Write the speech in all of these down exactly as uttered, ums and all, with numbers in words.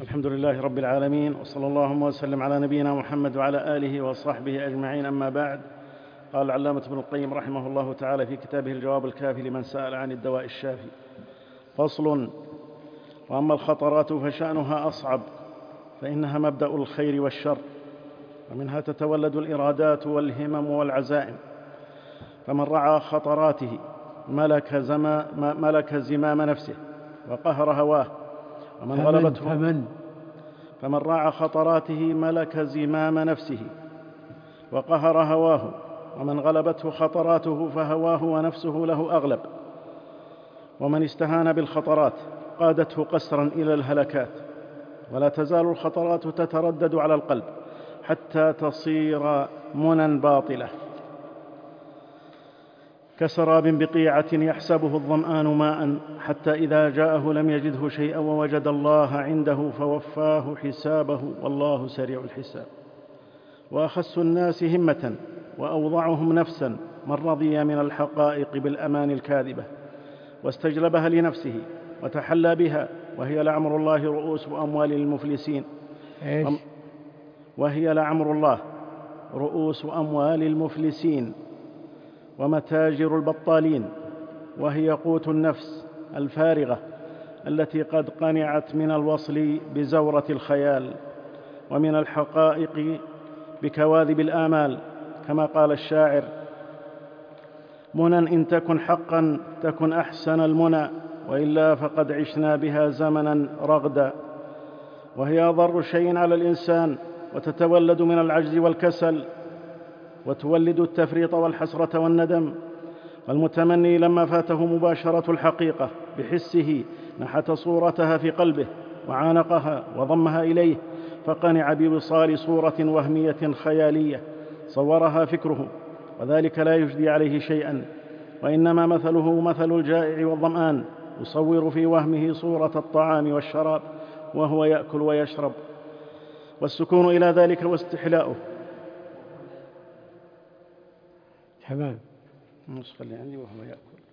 الحمد لله رب العالمين، وصلى اللهم وسلم على نبينا محمد وعلى آله وصحبه أجمعين. أما بعد، قال العلامة ابن القيم رحمه الله تعالى في كتابه الجواب الكافي لمن سأل عن الدواء الشافي: فصل: وأما الخطرات فشأنها أصعب، فإنها مبدأ الخير والشر، ومنها تتولد الإرادات والهمم والعزائم. فمن رعى خطراته ملك, زما ملك زمام نفسه وقهر هواه، ومن فمن غلبته فمن فمن راعى خطراته ملك زمام نفسه وقهر هواه، ومن غلبته خطراته فهواه ونفسه له أغلب. ومن استهان بالخطرات قادته قسرا إلى الهلكات. ولا تزال الخطرات تتردد على القلب حتى تصير منى باطلة، كسراب بقيعة يحسبه الظمآن ماء، حتى إذا جاءه لم يجده شيئا ووجد الله عنده فوفاه حسابه، والله سريع الحساب. وأخس الناس همة وأوضعهم نفسا من رضي من الحقائق بالأمان الكاذبة واستجلبها لنفسه وتحلى بها، وهي لعمر الله رؤوس أموال المفلسين إيش؟ وهي لعمر الله رؤوس أموال المفلسين ومتاجر البطالين، وهي قوت النفس الفارغة التي قد قنعت من الوصل بزورة الخيال، ومن الحقائق بكواذب الآمال، كما قال الشاعر: منى إن تكن حقا تكن أحسن المنى، وإلا فقد عشنا بها زمنا رغدا. وهي أضر شيء على الإنسان، وتتولد من العجز والكسل، وتولد التفريط والحسرة والندم. والمتمني لما فاته مباشرة الحقيقة بحسه نحت صورتها في قلبه وعانقها وضمها إليه، فقنع بوصال صورة وهمية خيالية صورها فكره، وذلك لا يجدي عليه شيئا، وإنما مثله مثل الجائع والظمآن، يصور في وهمه صورة الطعام والشراب وهو يأكل ويشرب. والسكون إلى ذلك واستحلاؤه. تمام. النسخة اللي عندي: وهو يأكل.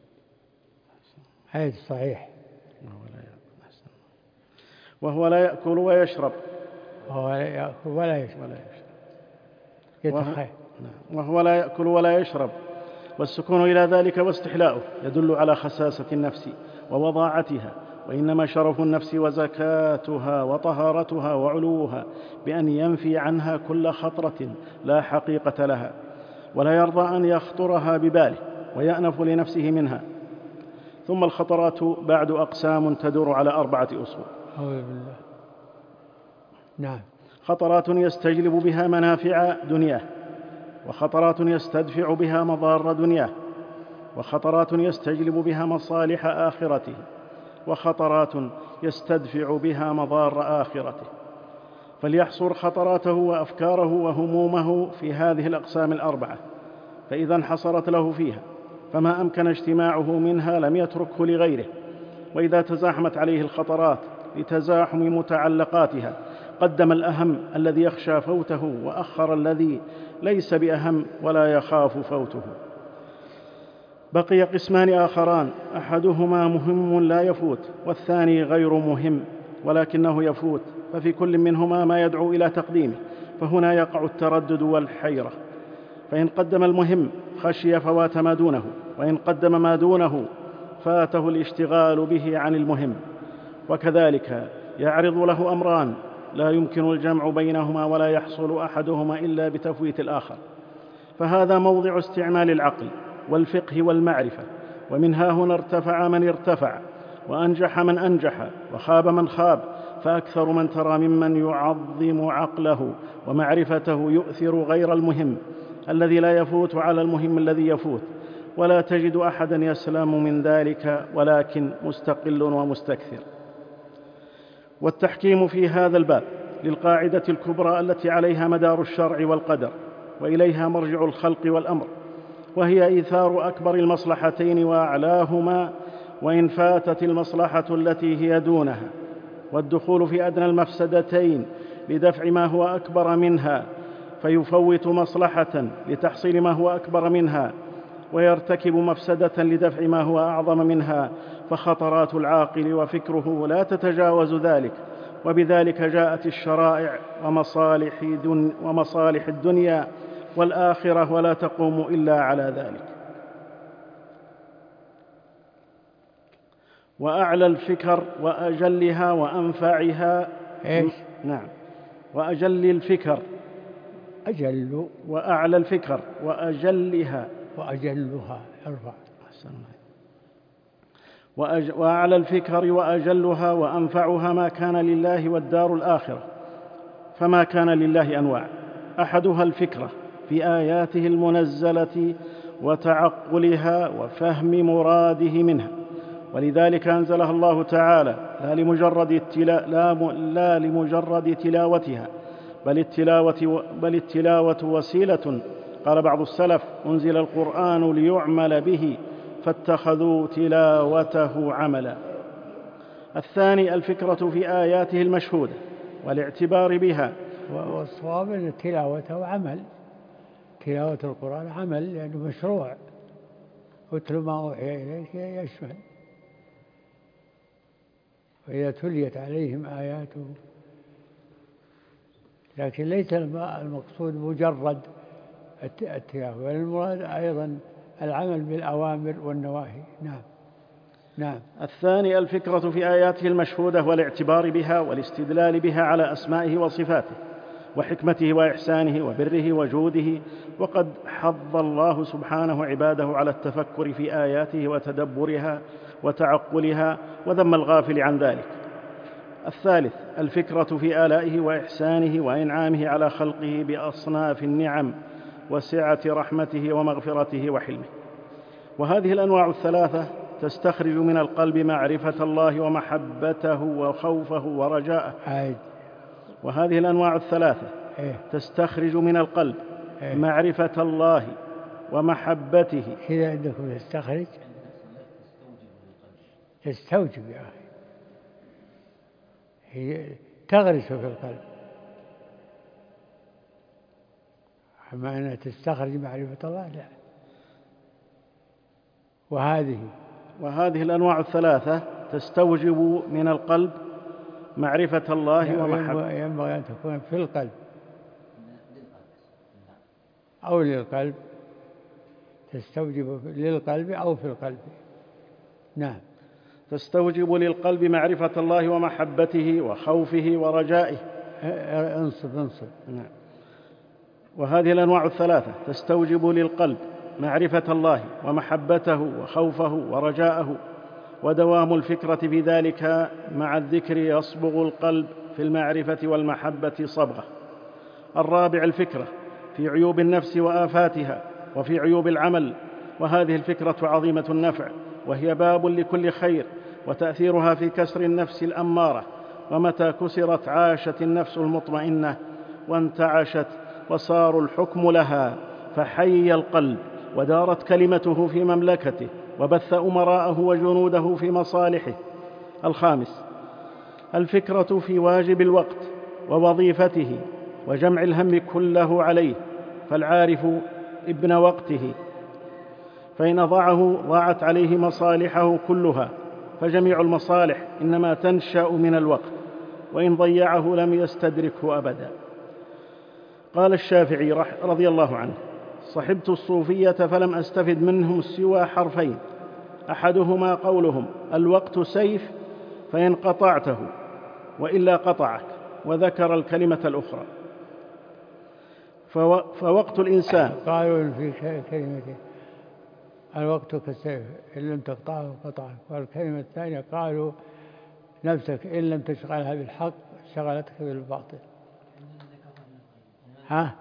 هذا صحيح. وهو لا يأكل وهو لا يأكل ويشرب وهو لا يأكل ولا يشرب ولا يشرب يتخيل. وهو لا يأكل ولا يشرب. والسكون إلى ذلك واستحلاؤه يدل على خساسة النفس ووضاعتها، وإنما شرف النفس وزكاتها وطهارتها وعلوها بأن ينفي عنها كل خطرة لا حقيقة لها، ولا يرضى أن يخطرها بباله، ويأنف لنفسه منها. ثم الخطرات بعد أقسام تدور على أربعة أصول. أعوذ بالله. نعم. خطرات يستجلب بها منافع دنياه، وخطرات يستدفع بها مضار دنياه، وخطرات يستجلب بها مصالح آخرته، وخطرات يستدفع بها مضار آخرته. فليحصر خطراته وأفكاره وهمومه في هذه الأقسام الأربعة، فإذا انحصرت له فيها فما أمكن اجتماعه منها لم يتركه لغيره. وإذا تزاحمت عليه الخطرات لتزاحم متعلقاتها قدم الأهم الذي يخشى فوته، وأخر الذي ليس بأهم ولا يخاف فوته. بقي قسمان آخران: أحدهما مهم لا يفوت، والثاني غير مهم ولكنه يفوت، ففي كل منهما ما يدعو إلى تقديمه، فهنا يقع التردد والحيرة. فإن قدم المهم خشي فوات ما دونه، وإن قدم ما دونه فاته الاشتغال به عن المهم. وكذلك يعرض له أمران لا يمكن الجمع بينهما ولا يحصل أحدهما إلا بتفويت الآخر، فهذا موضع استعمال العقل والفقه والمعرفة. ومن ها هنا ارتفع من ارتفع، وأنجح من أنجح، وخاب من خاب، فأكثر من ترى ممن يعظم عقله ومعرفته يؤثر غير المهم الذي لا يفوت على المهم الذي يفوت، ولا تجد أحدا يسلم من ذلك، ولكن مستقل ومستكثر. والتحكيم في هذا الباب للقاعدة الكبرى التي عليها مدار الشرع والقدر، وإليها مرجع الخلق والأمر، وهي إيثار أكبر المصلحتين وأعلاهما، وإن فاتت المصلحة التي هي دونها، والدخول في أدنى المفسدتين لدفع ما هو أكبر منها، فيفوت مصلحة لتحصيل ما هو أكبر منها، ويرتكب مفسدة لدفع ما هو أعظم منها. فخطرات العاقل وفكره لا تتجاوز ذلك، وبذلك جاءت الشرائع ومصالح, دن ومصالح الدنيا والآخرة، ولا تقوم إلا على ذلك. وأعلى الفكر وأجلها وأنفعها. إيش؟ نعم. وأجل الفكر أجل وأعلى الفكر وأجلها وأجلها ارفع وأج... وأعلى الفكر وأجلها وأنفعها ما كان لله والدار الآخرة. فما كان لله أنواع، أحدها الفكرة في آياته المنزلة وتعقلها وفهم مراده منها، ولذلك أنزلها الله تعالى لا لمجرد, التلا... لا م... لا لمجرد تلاوتها، بل التلاوة, بل التلاوة وسيلة. قال بعض السلف: أنزل القرآن ليعمل به فاتخذوا تلاوته عملا. الثاني الفكرة في آياته المشهودة والاعتبار بها. والصواب أن تلاوته عمل، تلاوة القرآن عمل لأنه مشروع، اتل ما أوحي إليك يشمل. وإذا تليت عليهم آياته، لكن ليس المقصود مجرد التلاوة، بل المراد أيضا العمل بالأوامر والنواهي. نعم. نعم. الثاني الفكرة في آياته المشهودة والاعتبار بها والاستدلال بها على أسمائه وصفاته وحكمته وإحسانه وبره وجوده، وقد حض الله سبحانه عباده على التفكر في آياته وتدبرها وتعقلها، وذم الغافل عن ذلك. الثالث الفكرة في آلائه وإحسانه وإنعامه على خلقه بأصناف النعم وسعة رحمته ومغفرته وحلمه. وهذه الأنواع الثلاثة تستخرج من القلب معرفة الله ومحبته وخوفه ورجاءه. عيد. وهذه الأنواع الثلاثة إيه؟ تستخرج من القلب إيه؟ معرفة الله ومحبته. كذا عندكم تستخرج، تستوجب يا أخي، هي تغرس في القلب، أما أنها تستخرج معرفة الله لا. وهذه وهذه الأنواع الثلاثة تستوجب من القلب معرفة الله ومحبته. ينبغي أن تكون في القلب أو للقلب، تستوجب للقلب أو في القلب. نعم. تستوجب للقلب معرفة الله ومحبته وخوفه ورجائه. انصب انصب. نعم. وهذه الأنواع الثلاثة تستوجب للقلب معرفة الله ومحبته وخوفه ورجاءه، ودوام الفكرة في ذلك مع الذكر يصبغ القلب في المعرفة والمحبة صبغة. الرابع الفكرة في عيوب النفس وآفاتها وفي عيوب العمل، وهذه الفكرة عظيمة النفع، وهي باب لكل خير، وتأثيرها في كسر النفس الأمارة، ومتى كسرت عاشت النفس المطمئنة وانتعشت وصار الحكم لها، فحي القلب ودارت كلمته في مملكته وبث أمراءه وجنوده في مصالحه. الخامس الفكرة في واجب الوقت ووظيفته وجمع الهم كله عليه، فالعارف ابن وقته، فإن أضاعه ضاعت عليه مصالحه كلها، فجميع المصالح إنما تنشأ من الوقت، وإن ضيعه لم يستدركه أبدا. قال الشافعي رضي الله عنه: صحبت الصوفية فلم أستفد منهم سوى حرفين، أحدهما قولهم: الوقت سيف فإن قطعته وإلا قطعك، وذكر الكلمة الأخرى. فو... فوقت الإنسان قالوا في كلمته الوقت كالسيف إن لم تقطعه قطعك، والكلمة الثانية قالوا: نفسك إن لم تشغلها بالحق شغلتك بالباطل. ها؟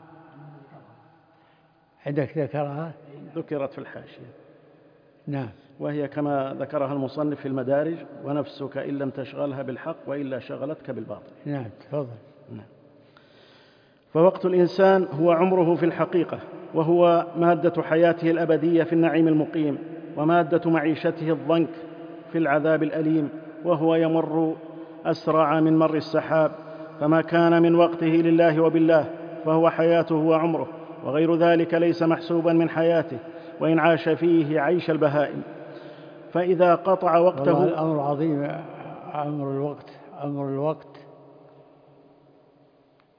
عندك ذكرها؟ ذكرت في الحاشية. نعم. وهي كما ذكرها المصنف في المدارج: ونفسك إن لم تشغلها بالحق وإلا شغلتك بالباطل. نعم تفضل. نعم. فوقت الإنسان هو عمره في الحقيقة، وهو مادة حياته الأبدية في النعيم المقيم، ومادة معيشته الضنك في العذاب الأليم، وهو يمر أسرع من مر السحاب، فما كان من وقته لله وبالله فهو حياته وعمره، وغير ذلك ليس محسوبا من حياته، وإن عاش فيه عيش البهائم. فإذا قطع وقته. والله الأمر عظيم، أمر الوقت، أمر الوقت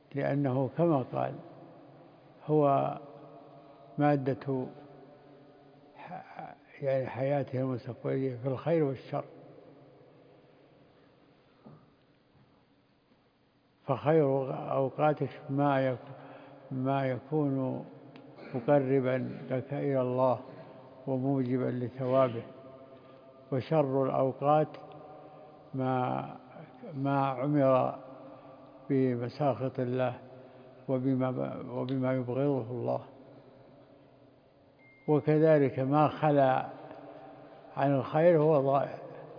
لأنه كما قال هو مادة يعني حياته المستقبلية في الخير والشر، فخير أوقاتك ما ما يكون مقربا لك إلى الله وموجبا لثوابه، وشر الأوقات ما ما عمر بمساخط الله وبما, وبما يبغضه الله، وكذلك ما خلا عن الخير هو ضائع.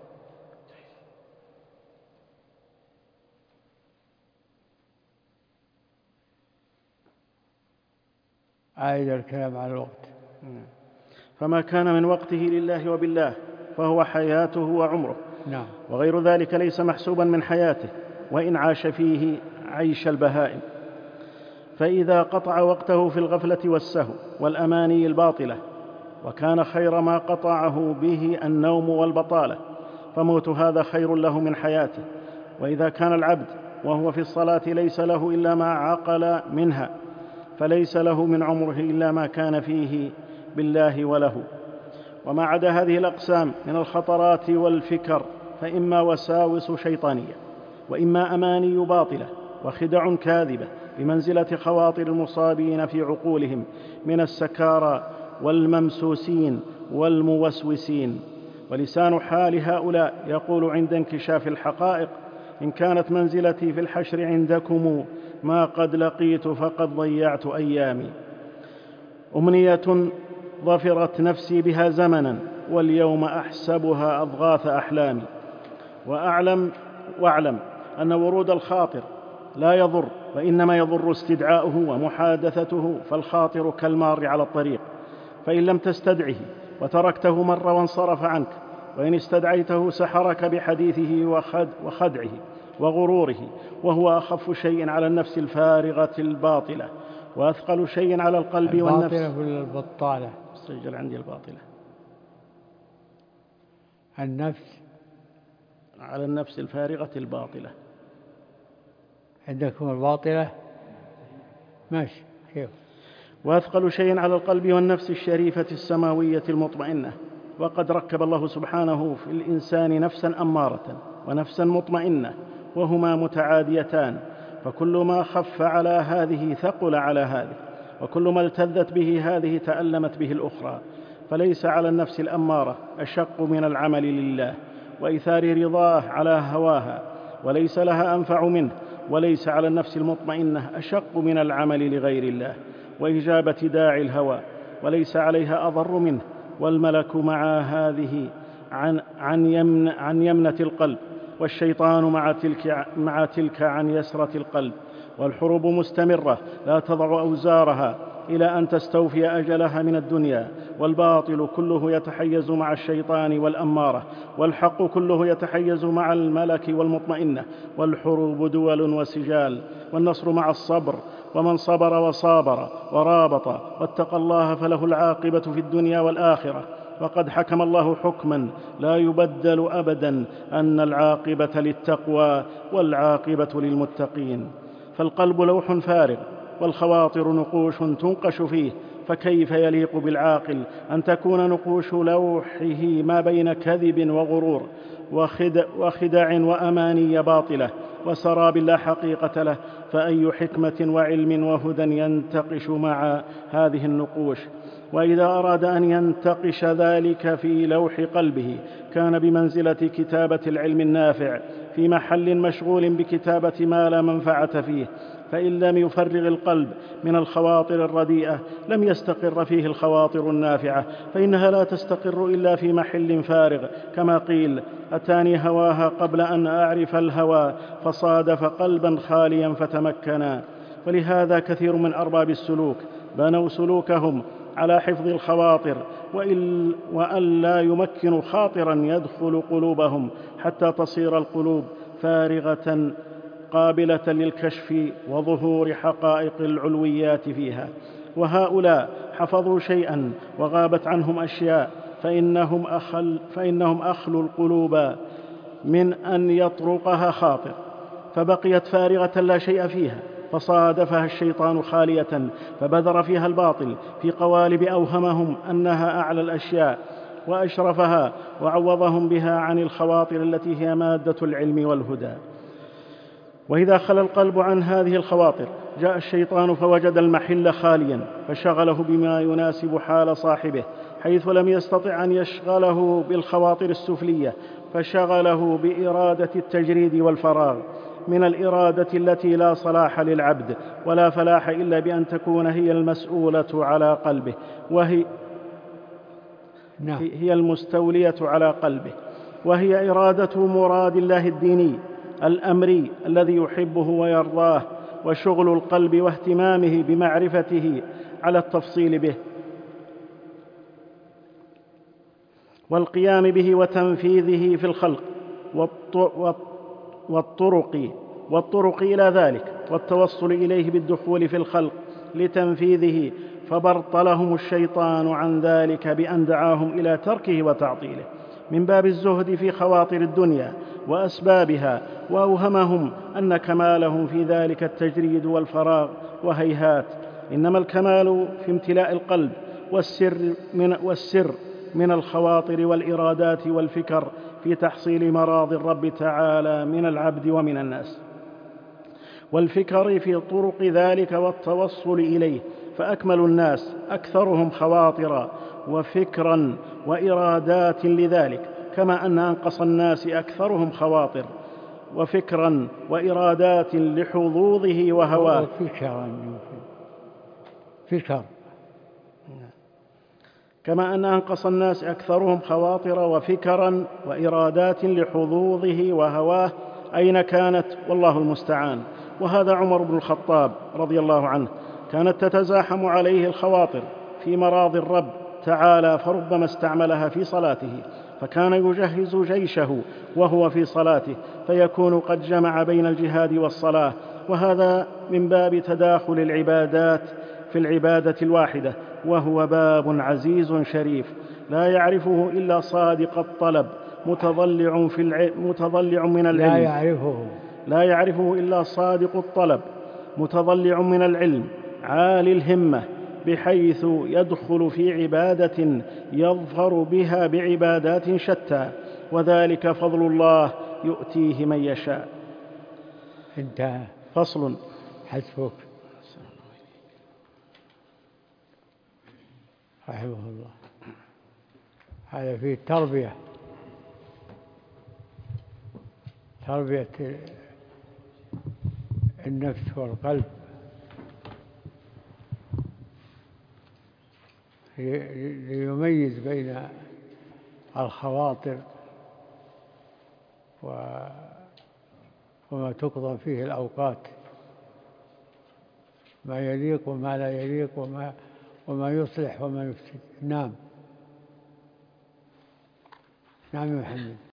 أعيد الكلام على الوقت. فما كان من وقته لله وبالله فهو حياته وعمره. نعم. وغير ذلك ليس محسوبا من حياته وإن عاش فيه عيش البهائم. فإذا قطع وقته في الغفلة والسهو والأماني الباطلة، وكان خير ما قطعه به النوم والبطالة، فموت هذا خير له من حياته. وإذا كان العبد وهو في الصلاة ليس له إلا ما عقل منها، فليس له من عمره إلا ما كان فيه بالله وله. وما عدا هذه الأقسام من الخطرات والفكر فإما وساوس شيطانية، وإما أماني باطلة وخدع كاذبة بمنزلة خواطر المصابين في عقولهم من السكارى والممسوسين والموسوسين. ولسان حال هؤلاء يقول عند انكشاف الحقائق: إن كانت منزلتي في الحشر عندكم ما قد لقيت فقد ضيعت أيامي. أمنية ظفرت نفسي بها زمنا، واليوم أحسبها أضغاث أحلامي. وأعلم واعلم أن ورود الخاطر لا يضر، وإنما يضر استدعاؤه ومحادثته، فالخاطر كالمار على الطريق، فإن لم تستدعه وتركته مر وانصرف عنك، وإن استدعيته سحرك بحديثه وخدعه وغروره، وهو أخف شيء على النفس الفارغة الباطلة، وأثقل شيء على القلب والنفس. الباطلة ولا البطالة؟ سجل عندي الباطلة. النفس على النفس الفارغة الباطلة. عندكم الباطلة؟ ماشي. كيف؟ وأثقل شيء على القلب والنفس الشريفة السماوية المطمئنة. وقد ركب الله سبحانه في الإنسان نفسا أمارة ونفسا مطمئنة، وهما متعاديتان، فكل ما خف على هذه ثقل على هذه، وكل ما التذت به هذه تألمت به الأخرى. فليس على النفس الأمارة أشق من العمل لله وإيثار رضاه على هواها، وليس لها أنفع منه. وليس على النفس المطمئنة أشق من العمل لغير الله وإجابة داعي الهوى، وليس عليها أضر منه. والملك مع هذه عن, عن, يمن عن يمنة القلب، والشيطان مع تلك, مع تلك عن يسرة القلب. والحروب مستمرة لا تضع أوزارها إلى أن تستوفي أجلها من الدنيا. والباطل كله يتحيز مع الشيطان والأمارة، والحق كله يتحيز مع الملك والمطمئنة. والحروب دول وسجال، والنصر مع الصبر، ومن صبر وصابر ورابط واتقى الله فله العاقبة في الدنيا والآخرة. وقد حكم الله حكما لا يبدل أبدا، أن العاقبة للتقوى والعاقبة للمتقين. فالقلب لوح فارغ، والخواطر نقوش تنقش فيه، فكيف يليق بالعاقل أن تكون نقوش لوحه ما بين كذب وغرور وخدع, وخدع وأماني باطلة وسراب لا حقيقة له؟ فأي حكمة وعلم وهدى ينتقش مع هذه النقوش؟ وإذا أراد أن ينتقش ذلك في لوح قلبه كان بمنزلة كتابة العلم النافع في محل مشغول بكتابة ما لا منفعة فيه. فإن لم يفرغ القلب من الخواطر الرديئة لم يستقر فيه الخواطر النافعة، فإنها لا تستقر إلا في محل فارغ، كما قيل: أتاني هواها قبل أن أعرف الهوى، فصادف قلبا خاليا فتمكنا. ولهذا كثير من أرباب السلوك بنوا سلوكهم على حفظ الخواطر، وأن لا يمكنوا خاطرا يدخل قلوبهم حتى تصير القلوب فارغة قابلة للكشف وظهور حقائق العلويات فيها. وهؤلاء حفظوا شيئا وغابت عنهم أشياء، فإنهم, أخل فإنهم أخلوا القلوب من أن يطرقها خاطر، فبقيت فارغة لا شيء فيها، فصادفها الشيطان خالية فبذر فيها الباطل في قوالب أوهمهم أنها أعلى الأشياء وأشرفها، وعوضهم بها عن الخواطر التي هي مادة العلم والهدى. وإذا خلا القلب عن هذه الخواطر جاء الشيطان فوجد المحل خاليا فشغله بما يناسب حال صاحبه، حيث لم يستطع أن يشغله بالخواطر السفلية، فشغله بإرادة التجريد والفراغ من الإرادة التي لا صلاح للعبد ولا فلاح إلا بأن تكون هي المسؤولة على قلبه، وهي هي المستولية على قلبه، وهي إرادة مراد الله الديني الأمري الذي يحبه ويرضاه، وشغل القلب واهتمامه بمعرفته على التفصيل به والقيام به وتنفيذه في الخلق والطرق والطرق إلى ذلك والتوصل إليه بالدخول في الخلق لتنفيذه، فبرطلهم الشيطان عن ذلك بأن دعاهم إلى تركه وتعطيله من باب الزهد في خواطر الدنيا وأسبابها، وأوهمهم أن كمالهم في ذلك التجريد والفراغ، وهيهات، إنما الكمال في امتلاء القلب والسر من, والسر من الخواطر والإرادات والفكر في تحصيل مراضي الرب تعالى من العبد ومن الناس، والفكر في طرق ذلك والتوصل إليه، فأكمل الناس أكثرهم خواطر وفكرا وإرادات لذلك، كما أن أنقص الناس أكثرهم خواطر وفكرا وإرادات لحظوظه وهواه. فكر كما أن أنقص الناس أكثرهم خواطر وفكرا وإرادات لحظوظه وهواه، أين كانت؟ والله المستعان. وهذا عمر بن الخطاب رضي الله عنه، كانت تتزاحم عليه الخواطر في مراضي الرب تعالى، فربما استعملها في صلاته، فكان يجهز جيشه وهو في صلاته، فيكون قد جمع بين الجهاد والصلاة، وهذا من باب تداخل العبادات في العبادة الواحدة، وهو باب عزيز شريف لا يعرفه إلا صادق الطلب متضلع, في الع... متضلع من العلم لا يعرفه لا يعرفه إلا صادق الطلب متضلع من العلم عالي الهمة، بحيث يدخل في عبادة يظفر بها بعبادات شتى، وذلك فضل الله يؤتيه من يشاء. انتهى. فصل. حسبك. رحمه الله. هذا فيه تربية تربية النفس والقلب ليميز بين الخواطر وما تقضى فيه الأوقات، ما يليق وما لا يليق، وما وما يصلح وما يفسد. نعم. نعم يا محمد.